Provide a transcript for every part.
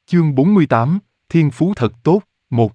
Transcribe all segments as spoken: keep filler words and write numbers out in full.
Chương bốn mươi tám, Thiên phú thật tốt, một.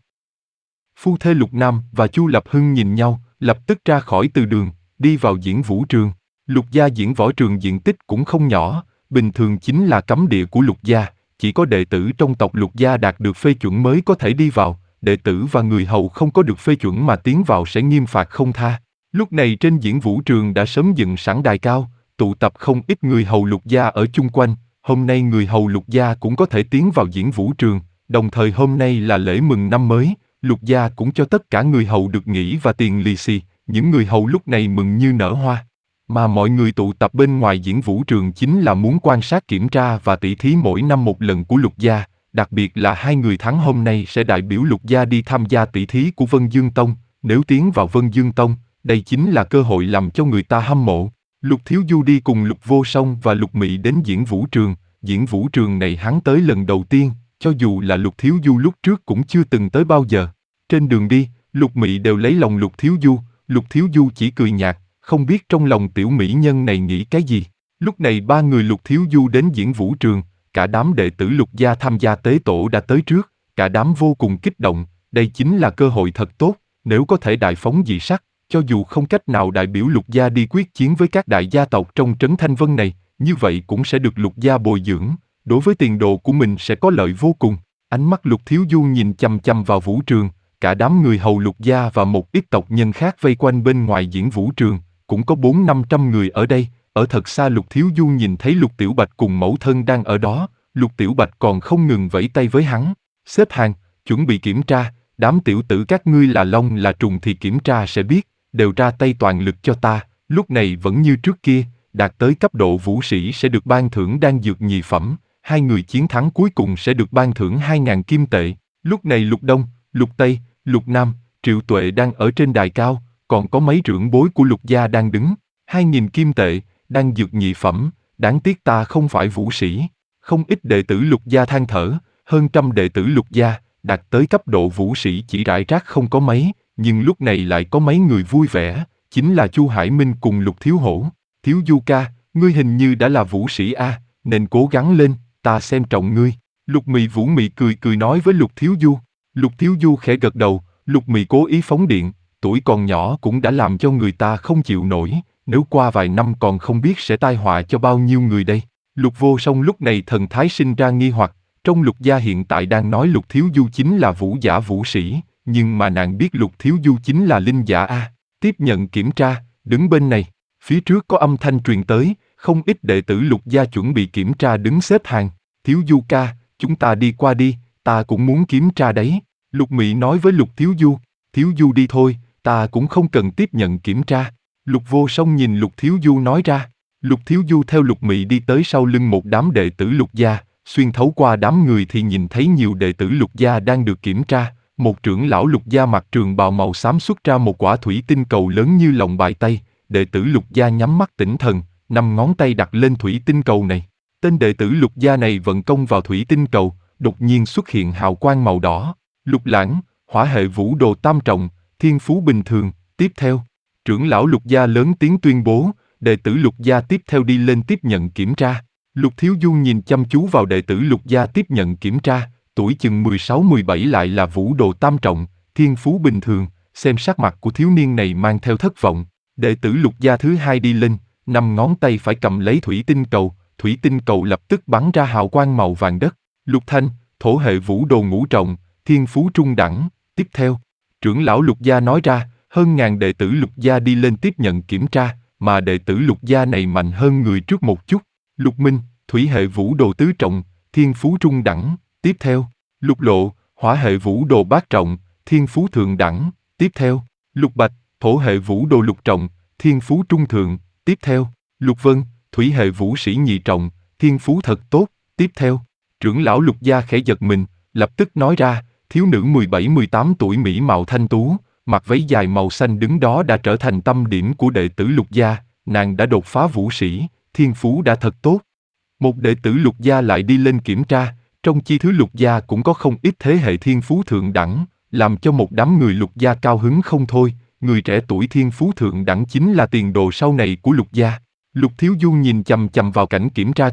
Phu thê Lục Nam và Chu Lập Hưng nhìn nhau, lập tức ra khỏi từ đường, đi vào diễn vũ trường. Lục gia diễn võ trường diện tích cũng không nhỏ, bình thường chính là cấm địa của Lục gia, chỉ có đệ tử trong tộc Lục gia đạt được phê chuẩn mới có thể đi vào, đệ tử và người hầu không có được phê chuẩn mà tiến vào sẽ nghiêm phạt không tha. Lúc này trên diễn vũ trường đã sớm dựng sẵn đài cao, tụ tập không ít người hầu Lục gia ở chung quanh. Hôm nay người hầu Lục gia cũng có thể tiến vào diễn vũ trường, đồng thời hôm nay là lễ mừng năm mới, Lục gia cũng cho tất cả người hầu được nghỉ và tiền lì xì, những người hầu lúc này mừng như nở hoa. Mà mọi người tụ tập bên ngoài diễn vũ trường chính là muốn quan sát kiểm tra và tỷ thí mỗi năm một lần của Lục gia, đặc biệt là hai người thắng hôm nay sẽ đại biểu Lục gia đi tham gia tỷ thí của Vân Dương Tông, nếu tiến vào Vân Dương Tông, đây chính là cơ hội làm cho người ta hâm mộ. Lục Thiếu Du đi cùng Lục Vô Song và Lục Mị đến diễn vũ trường, diễn vũ trường này hắn tới lần đầu tiên, cho dù là Lục Thiếu Du lúc trước cũng chưa từng tới bao giờ. Trên đường đi, Lục Mị đều lấy lòng Lục Thiếu Du, Lục Thiếu Du chỉ cười nhạt, không biết trong lòng tiểu mỹ nhân này nghĩ cái gì. Lúc này ba người Lục Thiếu Du đến diễn vũ trường, cả đám đệ tử Lục gia tham gia tế tổ đã tới trước, cả đám vô cùng kích động, đây chính là cơ hội thật tốt, nếu có thể đại phóng dị sắc, cho dù không cách nào đại biểu Lục gia đi quyết chiến với các đại gia tộc trong trấn Thanh Vân này, như vậy cũng sẽ được Lục gia bồi dưỡng, đối với tiền đồ của mình sẽ có lợi vô cùng. Ánh mắt Lục Thiếu Du nhìn chằm chằm vào vũ trường, cả đám người hầu Lục gia và một ít tộc nhân khác vây quanh bên ngoài diễn vũ trường, cũng có bốn năm trăm người ở đây. Ở thật xa Lục Thiếu Du nhìn thấy Lục Tiểu Bạch cùng mẫu thân đang ở đó, Lục Tiểu Bạch còn không ngừng vẫy tay với hắn. Xếp hàng, chuẩn bị kiểm tra, đám tiểu tử các ngươi là long là trùng thì kiểm tra sẽ biết, đều ra tay toàn lực cho ta. Lúc này vẫn như trước kia, đạt tới cấp độ vũ sĩ sẽ được ban thưởng đan dược nhị phẩm, hai người chiến thắng cuối cùng sẽ được ban thưởng hai ngàn kim tệ. Lúc này Lục Đông, Lục Tây, Lục Nam, Triệu Tuệ đang ở trên đài cao, còn có mấy trưởng bối của Lục gia đang đứng. Hai nghìn kim tệ, đan dược nhị phẩm, đáng tiếc ta không phải vũ sĩ. Không ít đệ tử Lục gia than thở, hơn trăm đệ tử Lục gia, đạt tới cấp độ vũ sĩ chỉ rải rác không có mấy, nhưng lúc này lại có mấy người vui vẻ, chính là Chu Hải Minh cùng Lục Thiếu Hổ. Thiếu Du ca, ngươi hình như đã là vũ sĩ a, nên cố gắng lên, ta xem trọng ngươi. Lục Mị Vũ Mị cười cười nói với Lục Thiếu Du. Lục Thiếu Du khẽ gật đầu, Lục Mị cố ý phóng điện, tuổi còn nhỏ cũng đã làm cho người ta không chịu nổi, nếu qua vài năm còn không biết sẽ tai họa cho bao nhiêu người đây. Lục Vô Song lúc này thần thái sinh ra nghi hoặc, trong Lục gia hiện tại đang nói Lục Thiếu Du chính là vũ giả vũ sĩ, nhưng mà nàng biết Lục Thiếu Du chính là linh giả a. Tiếp nhận kiểm tra, đứng bên này, phía trước có âm thanh truyền tới, không ít đệ tử Lục gia chuẩn bị kiểm tra đứng xếp hàng. Thiếu Du ca, chúng ta đi qua đi, ta cũng muốn kiểm tra đấy. Lục Mị nói với Lục Thiếu Du. Thiếu Du đi thôi, ta cũng không cần tiếp nhận kiểm tra. Lục Vô Song nhìn Lục Thiếu Du nói ra. Lục Thiếu Du theo Lục Mị đi tới sau lưng một đám đệ tử Lục gia, xuyên thấu qua đám người thì nhìn thấy nhiều đệ tử Lục gia đang được kiểm tra. Một trưởng lão Lục gia mặc trường bào màu xám xuất ra một quả thủy tinh cầu lớn như lòng bàn tay, đệ tử Lục gia nhắm mắt tĩnh thần, năm ngón tay đặt lên thủy tinh cầu này. Tên đệ tử Lục gia này vận công vào thủy tinh cầu, đột nhiên xuất hiện hào quang màu đỏ. Lục Lãng, hỏa hệ vũ đồ tam trọng, thiên phú bình thường. Tiếp theo, trưởng lão Lục gia lớn tiếng tuyên bố, đệ tử Lục gia tiếp theo đi lên tiếp nhận kiểm tra. Lục Thiếu Du nhìn chăm chú vào đệ tử Lục gia tiếp nhận kiểm tra, tuổi chừng mười sáu mười bảy lại là vũ đồ tam trọng, thiên phú bình thường, xem sắc mặt của thiếu niên này mang theo thất vọng. Đệ tử Lục gia thứ hai đi lên, năm ngón tay phải cầm lấy thủy tinh cầu, thủy tinh cầu lập tức bắn ra hào quang màu vàng đất. Lục Thanh, thổ hệ vũ đồ ngũ trọng, thiên phú trung đẳng. Tiếp theo, trưởng lão Lục gia nói ra, hơn ngàn đệ tử Lục gia đi lên tiếp nhận kiểm tra, mà đệ tử Lục gia này mạnh hơn người trước một chút. Lục Minh, thủy hệ vũ đồ tứ trọng, thiên phú trung đẳng. Tiếp theo, Lục Lộ, hỏa hệ vũ đồ bát trọng, thiên phú thượng đẳng. Tiếp theo, Lục Bạch, thổ hệ vũ đồ lục trọng, thiên phú trung thượng. Tiếp theo, Lục Vân, thủy hệ vũ sĩ nhị trọng, thiên phú thật tốt. Tiếp theo, trưởng lão Lục gia khẽ giật mình, lập tức nói ra, thiếu nữ mười bảy mười tám tuổi mỹ mạo thanh tú, mặc váy dài màu xanh đứng đó đã trở thành tâm điểm của đệ tử Lục gia, nàng đã đột phá vũ sĩ, thiên phú đã thật tốt. Một đệ tử Lục gia lại đi lên kiểm tra, trong chi thứ Lục gia cũng có không ít thế hệ thiên phú thượng đẳng, làm cho một đám người Lục gia cao hứng không thôi, người trẻ tuổi thiên phú thượng đẳng chính là tiền đồ sau này của Lục gia. Lục Thiếu Du nhìn chằm chằm vào cảnh kiểm tra kia,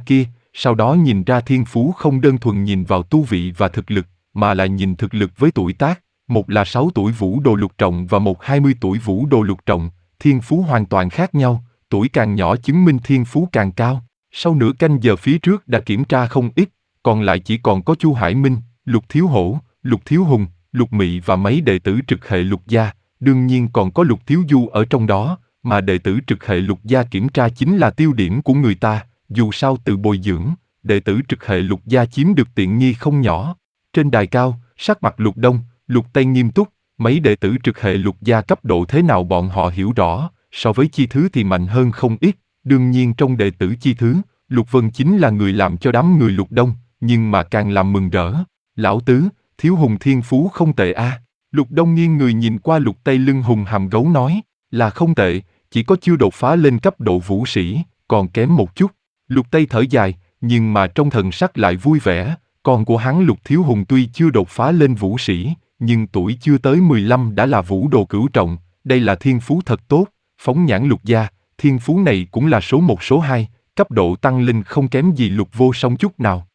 sau đó nhìn ra thiên phú không đơn thuần nhìn vào tu vị và thực lực, mà là nhìn thực lực với tuổi tác, một là sáu tuổi vũ đồ lục trọng và một hai mươi tuổi vũ đồ lục trọng, thiên phú hoàn toàn khác nhau, tuổi càng nhỏ chứng minh thiên phú càng cao. Sau nửa canh giờ phía trước đã kiểm tra không ít, còn lại chỉ còn có Chu Hải Minh, Lục Thiếu Hổ, Lục Thiếu Hùng, Lục Mị và mấy đệ tử trực hệ Lục gia, đương nhiên còn có Lục Thiếu Du ở trong đó, mà đệ tử trực hệ Lục gia kiểm tra chính là tiêu điểm của người ta, dù sao tự bồi dưỡng, đệ tử trực hệ Lục gia chiếm được tiện nghi không nhỏ. Trên đài cao, sắc mặt Lục Đông, Lục Tây nghiêm túc, mấy đệ tử trực hệ Lục gia cấp độ thế nào bọn họ hiểu rõ, so với Chi Thứ thì mạnh hơn không ít, đương nhiên trong đệ tử Chi Thứ, Lục Vân chính là người làm cho đám người Lục Đông, nhưng mà càng làm mừng rỡ. Lão Tứ, Thiếu Hùng thiên phú không tệ a. À. Lục Đông nghiêng người nhìn qua Lục Tây lưng hùng hàm gấu nói, là không tệ, chỉ có chưa đột phá lên cấp độ vũ sĩ, còn kém một chút. Lục Tây thở dài, nhưng mà trong thần sắc lại vui vẻ, con của hắn Lục Thiếu Hùng tuy chưa đột phá lên vũ sĩ, nhưng tuổi chưa tới mười lăm đã là vũ đồ cửu trọng, đây là thiên phú thật tốt, phóng nhãn Lục gia, thiên phú này cũng là số một số hai, cấp độ tăng linh không kém gì Lục Vô Song chút nào.